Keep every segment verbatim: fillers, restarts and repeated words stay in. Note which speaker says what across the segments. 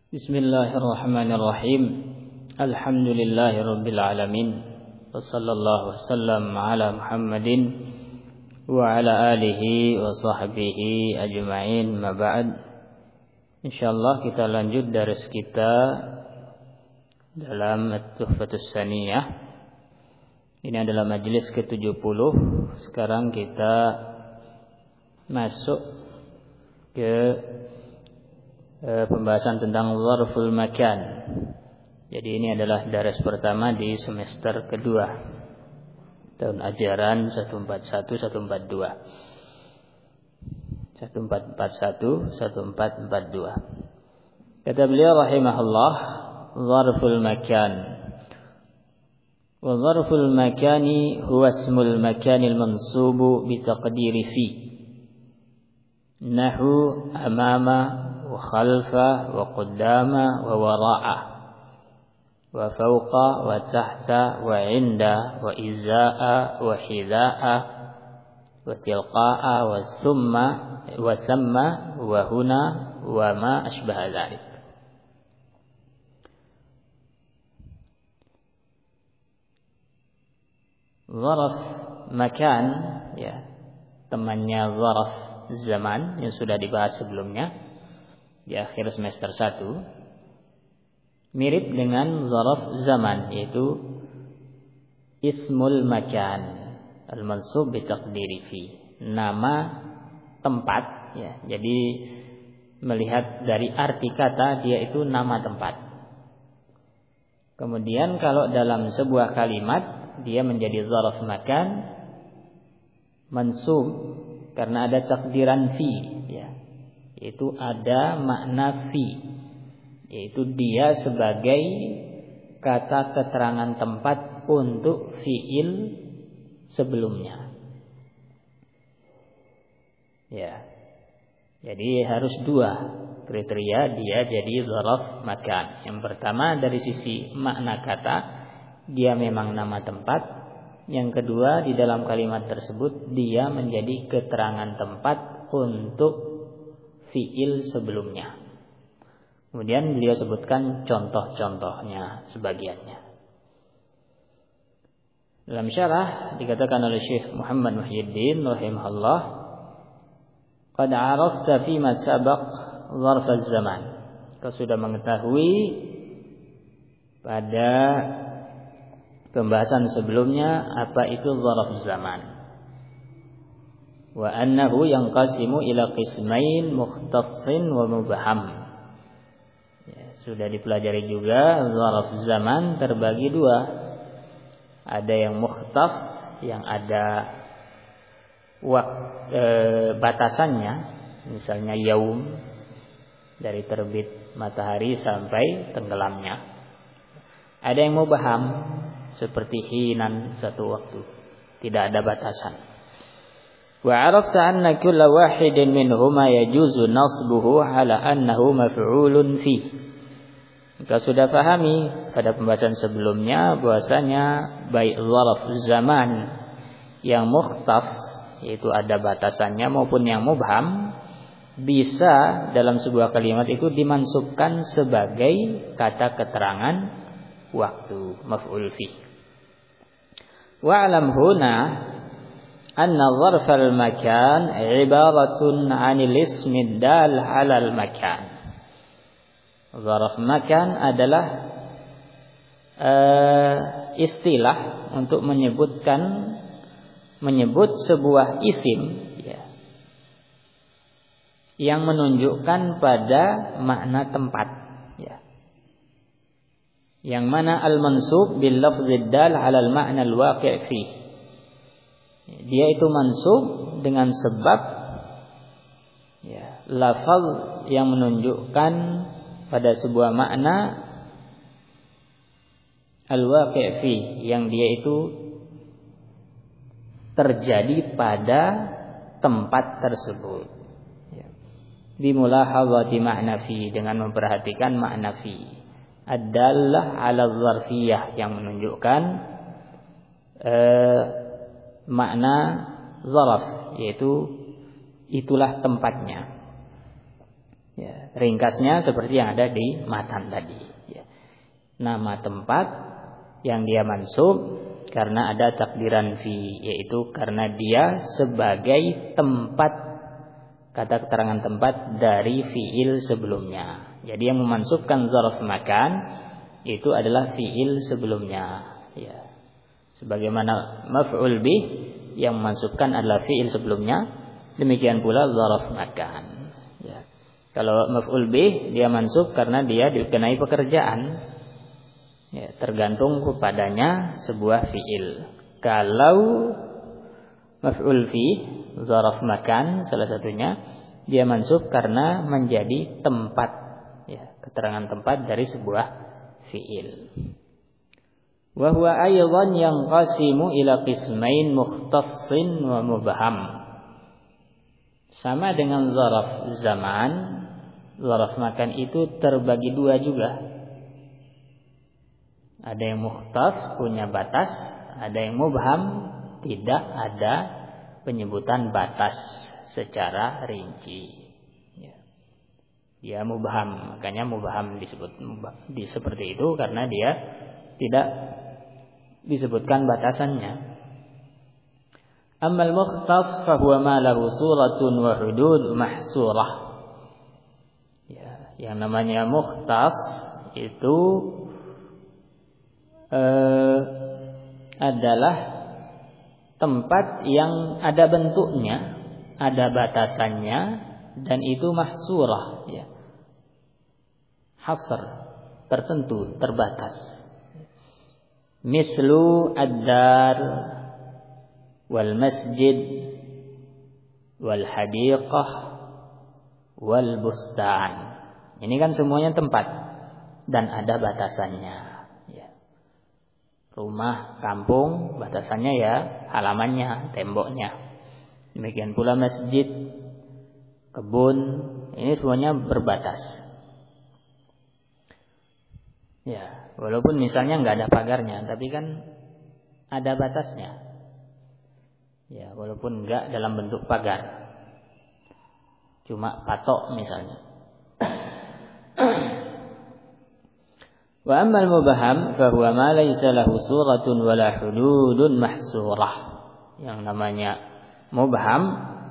Speaker 1: Bismillahirrahmanirrahim. Alhamdulillahirabbil alamin. Wassallallahu wasallam ala Muhammadin wa ala alihi wa sahbihi ajma'in. Ma ba'd. Insyaallah kita lanjut dari kita dalam At-Tuhfatus Saniyah. Ini adalah majelis ke tujuh puluh. Sekarang kita masuk ke pembahasan tentang zarful makan. Jadi ini adalah daras pertama di semester kedua tahun ajaran seratus empat puluh satu seratus empat puluh dua. seratus empat puluh satu seratus empat puluh dua. Kata beliau rahimahullah, zarful makan. Wa zarful makani huwa ismul makanil mansubu bi taqdiri fi. Nahu amama وخلف وقدام ووراء وفوق وتحت وعند وإزاء وحذاء وتلقاء وثم وثم وهنا وما أشبه ذلك. Zaraf makan, ya, temannya zaraf zaman yang sudah dibahas sebelumnya di akhir semester satu, mirip dengan zaraf zaman, yaitu ismul makan al-mansub bi taqdiri fi, nama tempat, ya. Jadi melihat dari arti kata, dia itu nama tempat. Kemudian kalau dalam sebuah kalimat dia menjadi zaraf makan mansub karena ada takdiran fi, ya. Itu ada makna fi, yaitu dia sebagai kata keterangan tempat untuk fiil sebelumnya. Ya. Jadi harus dua kriteria dia jadi zaraf makan. Yang pertama dari sisi makna kata, dia memang nama tempat. Yang kedua, di dalam kalimat tersebut dia menjadi keterangan tempat untuk fiil sebelumnya. Kemudian beliau sebutkan contoh-contohnya sebagiannya. Dalam syarah dikatakan oleh Syekh Muhammad Muhyiddin rahimahullah, qad 'arafta fi ma sabaq zarf az-zaman. Kau sudah mengetahui pada pembahasan sebelumnya apa itu zarf zaman. Wa annahu yanqasimu ila qismain mukhtassin wa mubham. Ya, sudah dipelajari juga zaraf zaman terbagi dua. Ada yang mukhtas, yang ada wak, e, batasannya, misalnya yaum, dari terbit matahari sampai tenggelamnya. Ada yang mubham, seperti hinan, satu waktu, tidak ada batasan. Wa 'arafta anna kulla wahidin minhuma yajuzu nasbuhu ala annahu maf'ulun fi. Kita sudah pahami pada pembahasan sebelumnya bahwasanya baik zaraf zaman yang mukhtas, yaitu ada batasannya, maupun yang mubham, bisa dalam sebuah kalimat itu dimansubkan sebagai kata keterangan waktu, maf'ul fi. Wa 'alam huna anna zarfal makan ibaratun 'anil ismi dal 'alal makan. Zarf makan adalah uh, istilah untuk menyebutkan menyebut sebuah isim, ya, yang menunjukkan pada makna tempat, ya. Yang mana al-mansub bil lafzid dal 'alal ma'na al-waqi' fi. Dia itu mansub dengan sebab, ya, lafaz yang menunjukkan pada sebuah makna al-waqi' fi, yang dia itu terjadi pada tempat tersebut. Ya. Bimulahadzati ma'na fi, dengan memperhatikan makna fi. Ad-dallah 'ala dzarfiyah, yang menunjukkan eh, makna zaraf, yaitu itulah tempatnya. Ya, ringkasnya seperti yang ada di matan tadi. Ya. Nama tempat yang dia mansub karena ada takdiran fi, yaitu karena dia sebagai tempat, kata keterangan tempat dari fiil sebelumnya. Jadi yang memansubkan zarf makan itu adalah fiil sebelumnya. Ya. Sebagaimana maf'ul bih yang memansubkan adalah fiil sebelumnya, demikian pula zarf makan. Ya. Kalau maf'ul bih dia mansub karena dia dikenai pekerjaan. Ya, tergantung kepadanya sebuah fiil. Kalau maf'ul fi, zarf makan salah satunya, dia mansub karena menjadi tempat, ya, keterangan tempat dari sebuah fiil. Wa huwa aydan yanqasimu ila qismain mukhtassin wa mubham. Sama dengan zarf zaman, zarf makan itu terbagi dua juga. Ada yang mukhtas, punya batas, ada yang mubham, tidak ada penyebutan batas secara rinci. Ya. Dia mubham, makanya mubham disebut mubham, di seperti itu karena dia tidak disebutkan batasannya. Ammal mukhtas fahuwa ma lahu suratun wa hudud mahsurah. Ya, yang namanya mukhtas itu eh, adalah tempat yang ada bentuknya, ada batasannya, dan itu mahsurah, ya. Hasr, tertentu, terbatas. Mislu ad-dar wal masjid wal hadiqah wal bustan. Ini kan semuanya tempat dan ada batasannya, ya. Rumah, kampung, batasannya ya halamannya, temboknya. Demikian pula masjid, kebun, ini semuanya berbatas. Ya, walaupun misalnya nggak ada pagarnya, tapi kan ada batasnya. Ya, walaupun enggak dalam bentuk pagar. Cuma patok misalnya. Wa ammal mubham fa huwa ma laysa lahu suratun wala hududun mahsurah. Yang namanya mubham,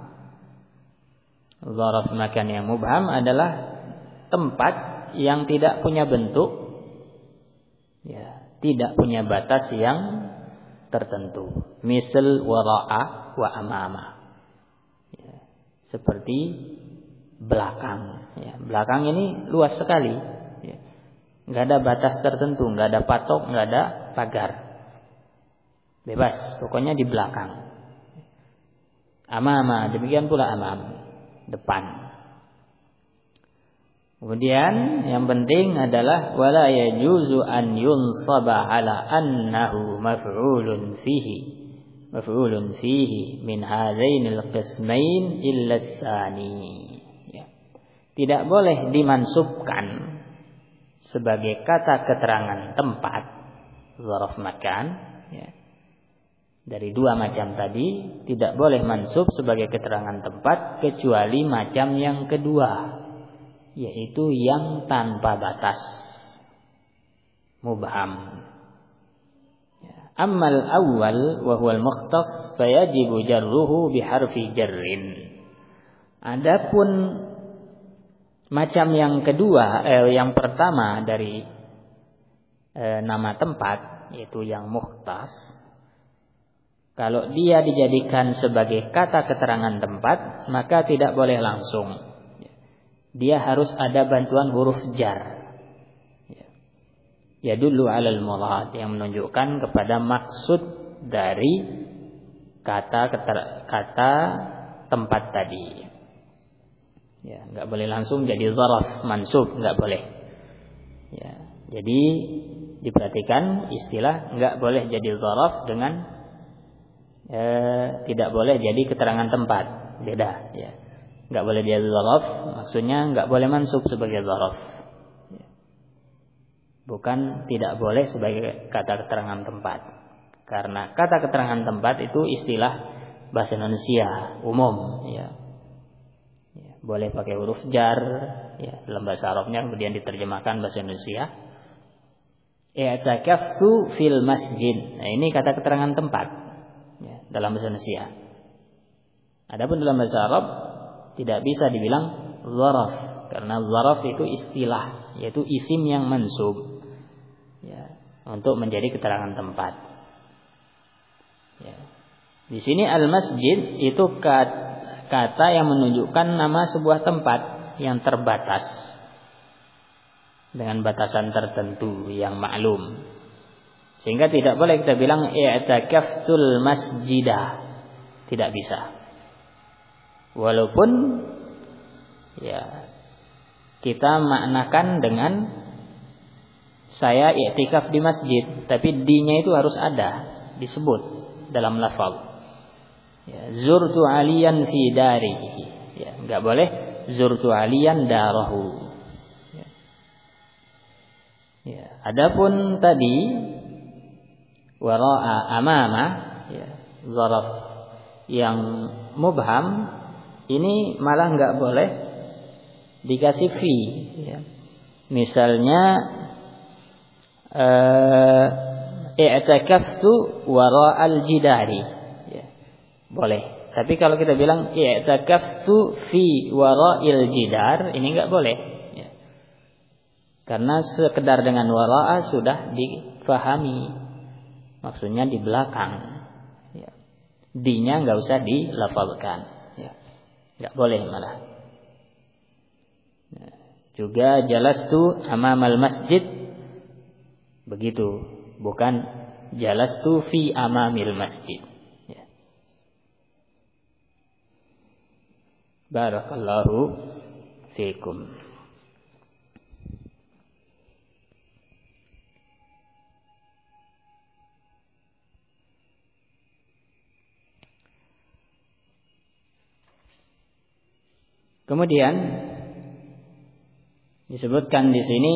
Speaker 1: zarf makan yang mubham adalah tempat yang tidak punya bentuk, ya, tidak punya batas yang tertentu. Misal wara'a wa amama, ya, seperti belakang, ya. Belakang ini luas sekali, ya. Nggak ada batas tertentu, nggak ada patok, nggak ada pagar, bebas, pokoknya di belakang. Amama, demikian pula amam, depan. Kemudian yang penting adalah wala yajuzu an yunsaba ala annahu maf'ulun fihi maf'ulun fihi min hadainil qismain illa tsani. Ya. Tidak boleh dimansubkan sebagai kata keterangan tempat, zarf makan, ya. Dari dua macam tadi tidak boleh mansub sebagai keterangan tempat kecuali macam yang kedua, yaitu yang tanpa batas, mubham. Ammal awal wa huwal mukhtas fayajibu jarruhu biharfi jarrin. Adapun macam yang kedua, eh, yang pertama dari eh, nama tempat, yaitu yang mukhtas, kalau dia dijadikan sebagai kata keterangan tempat, maka tidak boleh langsung. Dia harus ada bantuan huruf jar. Ya dulu alal murad, yang menunjukkan kepada maksud dari kata kata tempat tadi. Ya, enggak boleh langsung jadi zaraf mansub, enggak boleh. Ya, jadi diperhatikan istilah enggak boleh jadi zaraf dengan eh, tidak boleh jadi keterangan tempat. Beda, ya. Enggak boleh dia zaraf, maksudnya enggak boleh mansub sebagai zaraf. Bukan tidak boleh sebagai kata keterangan tempat. Karena kata keterangan tempat itu istilah bahasa Indonesia umum, ya. boleh pakai huruf jar, ya, dalam bahasa Arabnya kemudian diterjemahkan bahasa Indonesia. I'takaftu fil masjid. Nah, ini kata keterangan tempat, ya, dalam bahasa Indonesia. Adapun dalam bahasa Arab tidak bisa dibilang zaraf, karena zaraf itu istilah, yaitu isim yang mansub, ya, untuk menjadi keterangan tempat. Ya. Di sini al-masjid itu kata yang menunjukkan nama sebuah tempat yang terbatas dengan batasan tertentu yang maklum. Sehingga tidak boleh kita bilang i'takaftul masjidah. Tidak bisa. Walaupun ya kita maknakan dengan saya i'tikaf di masjid, tapi di-nya itu harus ada, disebut dalam lafaz. Ya, zurtu aliyan fi darihi. Ya, enggak boleh zurtu aliyan darahu. Ya. Ya, adapun tadi wara'a amama, ya, zaraf yang mubham ini malah enggak boleh dikasih fi, ya. Misalnya eh i'takaftu wara'al jidari. Boleh. Tapi kalau kita bilang i'takaftu fi wara'il jidar, ini enggak boleh, ya. Karena sekedar dengan wara'a sudah difahami. Maksudnya di belakang, ya. Di-nya enggak usah dilafalkan, ya. Enggak boleh malah. Ya. Juga jalastu amamal masjid, begitu, bukan jalastu fi amamil masjid. Barakallahu fiikum. Kemudian disebutkan di sini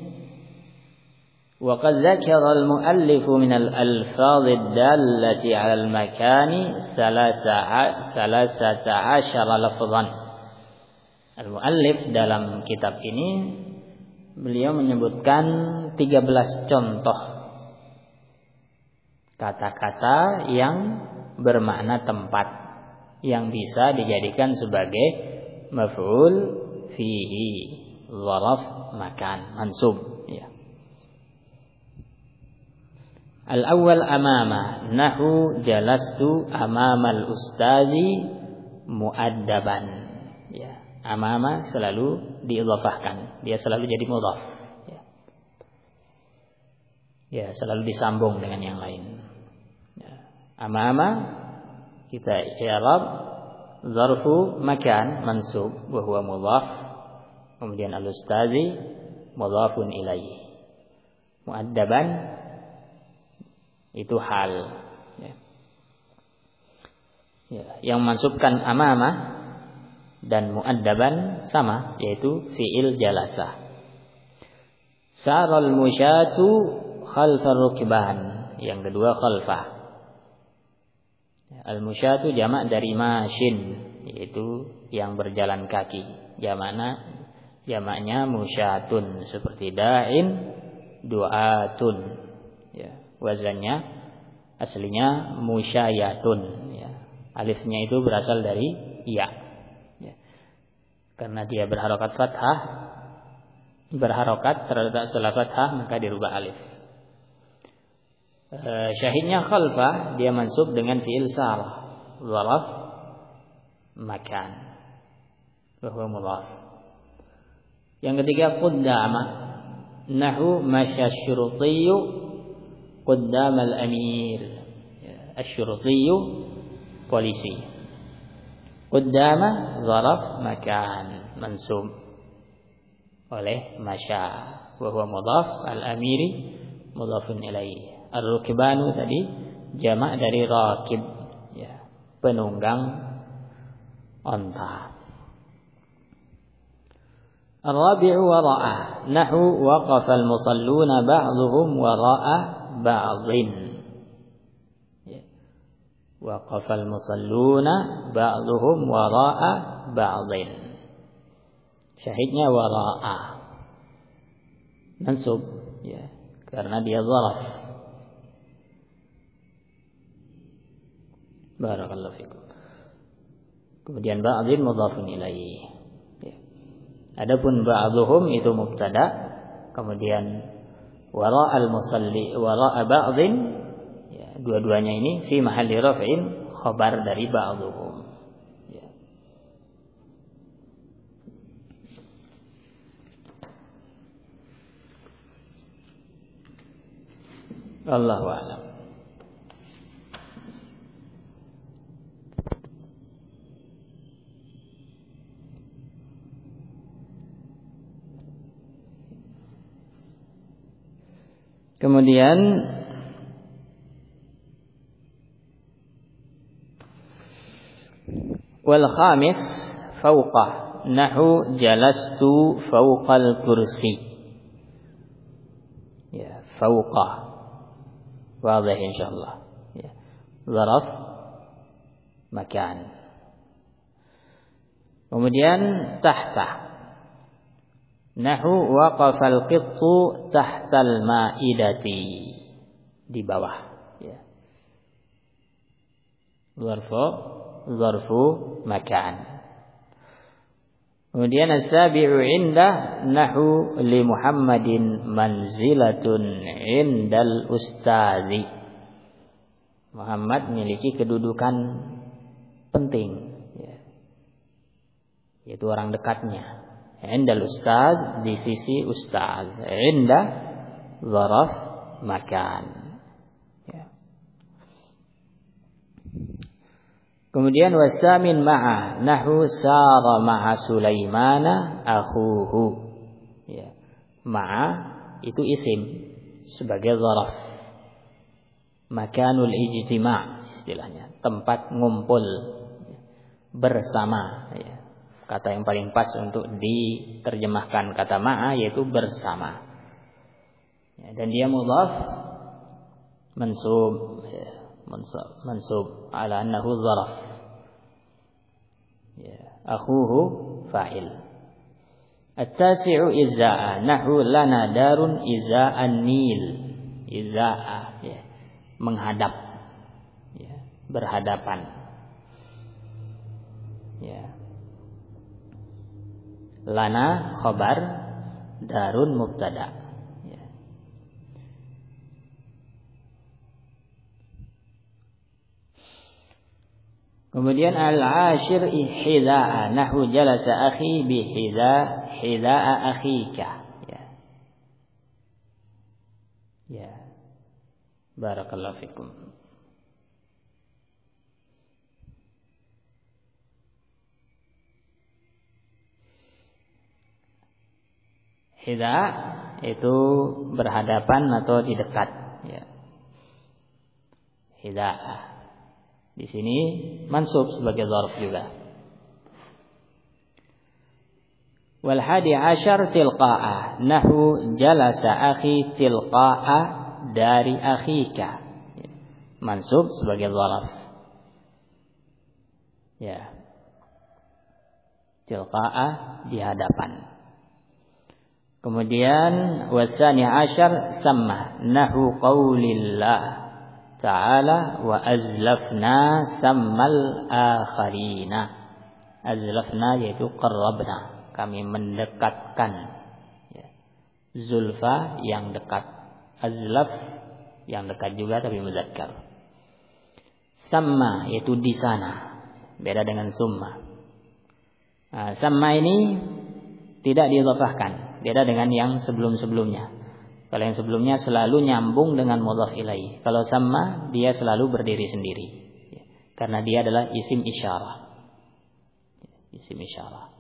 Speaker 1: وقد ذكر المؤلف من الألفاظ الدالة على المكان ثلاثة عشر لفظا. Al-muallif dalam kitab ini beliau menyebutkan tiga belas contoh kata-kata yang bermakna tempat yang bisa dijadikan sebagai maf'ul fihi, zaraf makan, mansub, ya. Al-awwal amama, nahu jalastu amamal ustazi muaddaban. Ya, amama selalu diidhafahkan, dia selalu jadi mudhaf. Ya. Ya, selalu disambung dengan yang lain. Ya. Amama kita i'rab zarfu makan mansub wa huwa mudhaf. Kemudian al-ustazi mudhafun ilaihi. Muaddaban itu hal, ya. Ya, yang mansubkan amamah dan muaddaban sama, yaitu fi'il jalasa. Saral musyatu khalfar rukban, yang kedua khalfah. Al musyatu jamak dari mashin, yaitu yang berjalan kaki. Jamaknya jamaknya musyatun, seperti da'in, du'atun. Ya, wazannya aslinya musyayatun, ya. Alifnya itu berasal dari ya, ya. Karena dia berharokat fathah, berharokat terletak setelah fathah, maka dirubah alif. E, syahidnya khalfah, dia mansub dengan fi'il sarah, zaraf makan, wa huwa mudhaf. Yang ketiga quddama, nahu masya syurutiyyu Qaddam al-amir, asy-syurutiyyu polisi. Qaddama zaraf makan mansub oleh masya, wa huwa mudhaf, al-amiri mudhafun ilaihi. Ar-rukbanu tadi jamak dari rakib, ya, penunggang onta. Ar-rabi'u wara'a, nahu waqafa al-musalluna ba'dhuhum wara'a ba'dhin. Ya. Waqafa al-musalluna ba'dhuhum wara'a ba'dhin. Syahidnya wara'a. Mansub, ya, karena dia zaraf. Barakallahu fikum. Kemudian ba'dhin mudhafun ilaih. Ya. Adapun ba'dhuhum itu mubtada, kemudian wara'al musalli wara'a ba'dhin, ya, dua-duanya ini fi mahalli raf'in khabar dari ba'dhuhum. Ya. Allahu a'lam. Kemudian wal khamis fawqa nahu jalastu fawqal kursi. Ya, fawqa. Wadah insyaallah. Ya. Zaraf makan. Kemudian tahta. Nahu waqafal qittu tahtal ma'idati, di bawah, ya. Zarfu zarfu makan. Kemudian as-sabi'u indah nahu li Muhammadin manzilatun indal ustadzi. Muhammad memiliki kedudukan penting, ya, yaitu orang dekatnya. Indal ustaz, di sisi ustaz. Inda zaraf makan. Ya. Kemudian wasamin ma'a nahu sara ma'a Sulaimana akhuhu. Ya. Ma'a itu isim sebagai zaraf. Makanul ijtima' istilahnya, tempat ngumpul bersama, ya. Kata yang paling pas untuk diterjemahkan kata ma'a yaitu bersama. Ya, dan dia mudhaf mansub, ya, mansub, mansub ala annahu zaraf. Ya, akhuhu fa'il. At-tasi'u izza'a nahu lana darun izza'an nil. Izza'a, ya, menghadap, ya, berhadapan. Ya. Lana khabar, darun mubtada. Ya. Kemudian al-ashir ihda'a nahu jalasa akhi bi hida hida'a akhika. Ya. Ya. Barakallahu fikum. Hida itu berhadapan atau di dekat, ya. Hida di sini mansub sebagai zarf juga. Wal hadi asyar tilqa'a nahu jalasa akhi tilqa'a dari akhika. Ya. Mansub sebagai zarf. Ya. Tilqa'a di hadapan. Kemudian wasani asyar sama nahu qaulillah ta'ala wa azlafna sammal akharina. Azlafna yaitu qarrabna, kami mendekatkan, ya. Zulfa yang dekat, azlaf yang dekat juga tapi muzakkar. Sama yaitu di sana, beda dengan summa. Nah, sama ini tidak diidhafahkan, beda dengan yang sebelum-sebelumnya. Kalau yang sebelumnya selalu nyambung dengan mudhaf ilaih. Kalau sama dia selalu berdiri sendiri, ya. Karena dia adalah isim isyarah. Isim isyarah.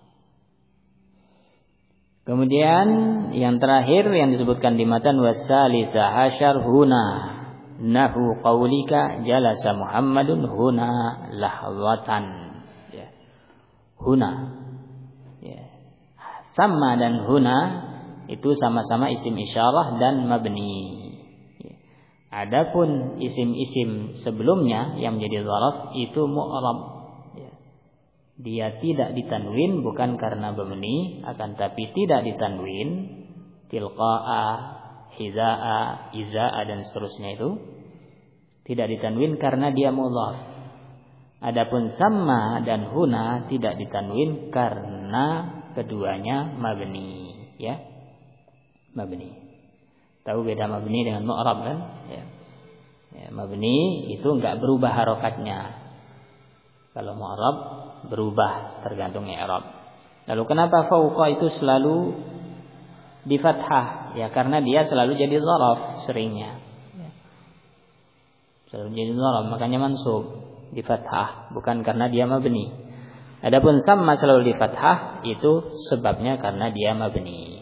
Speaker 1: Kemudian yang terakhir yang disebutkan di matan wasalisa hasyar huna nahu qaulika jalasa Muhammadun huna lahwatan. Ya. Huna. Ya. Sama dan huna itu sama-sama isim isyarah dan mabni. Adapun isim-isim sebelumnya yang menjadi zaraf itu mu'rab. dia tidak ditanwin bukan karena bemeni, akan tapi tidak ditanwin tilqa'a, hiza'a, iza'a dan seterusnya itu tidak ditanwin karena dia mudhaf. Adapun sama dan huna tidak ditanwin karena keduanya mabni, ya. Mabni. Tahu beda mabni dengan mu'rab kan? Ya. Ya, mabni itu enggak berubah harokatnya. Kalau mu'rab berubah tergantung i'rab. Lalu kenapa fauqa itu selalu di fathah? Ya karena dia selalu jadi dzaraf seringnya. Ya. Selalu jadi dzaraf, makanya mansub di fathah, bukan karena dia mabni. Adapun sama selalu di fathah itu sebabnya karena dia mabni.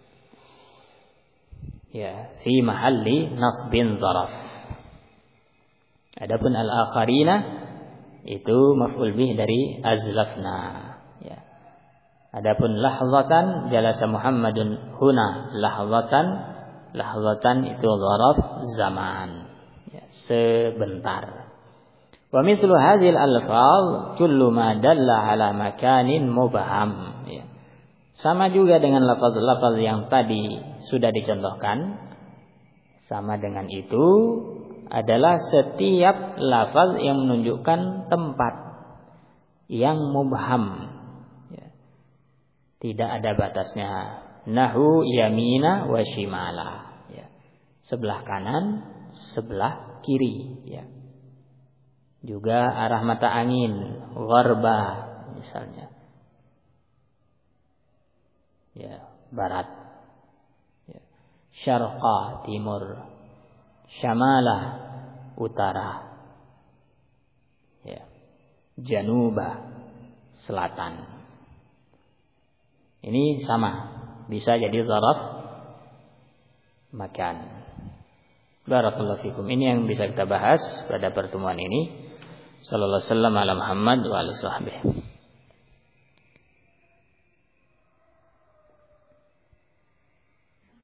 Speaker 1: Ya, fi mahalli nasbin zaraf. Adapun al-akharina itu maf'ul bih dari azlafna, ya. Adapun lahzatan jalasa Muhammadun huna lahzatan, lahzatan itu zaraf zaman, ya, sebentar. Wa mithlu hadhil alfaz kullu ma dalla ala makanin mubham, ya. Sama juga dengan lafaz-lafaz yang tadi sudah dicontohkan. Sama dengan itu adalah setiap lafaz yang menunjukkan tempat yang mubham, ya. Tidak ada batasnya. Nahu yamina wa shimala, ya. Sebelah kanan, sebelah kiri, ya. Juga arah mata angin, gharba misalnya, ya, barat, ya. Syarqa timur, syamala utara, ya. Januba selatan. Ini sama, bisa jadi zaraf makan. Barakallahu fikum. Ini yang bisa kita bahas pada pertemuan ini. Sallallahu alaihi wasallam ala Muhammad wa ala sahbihi.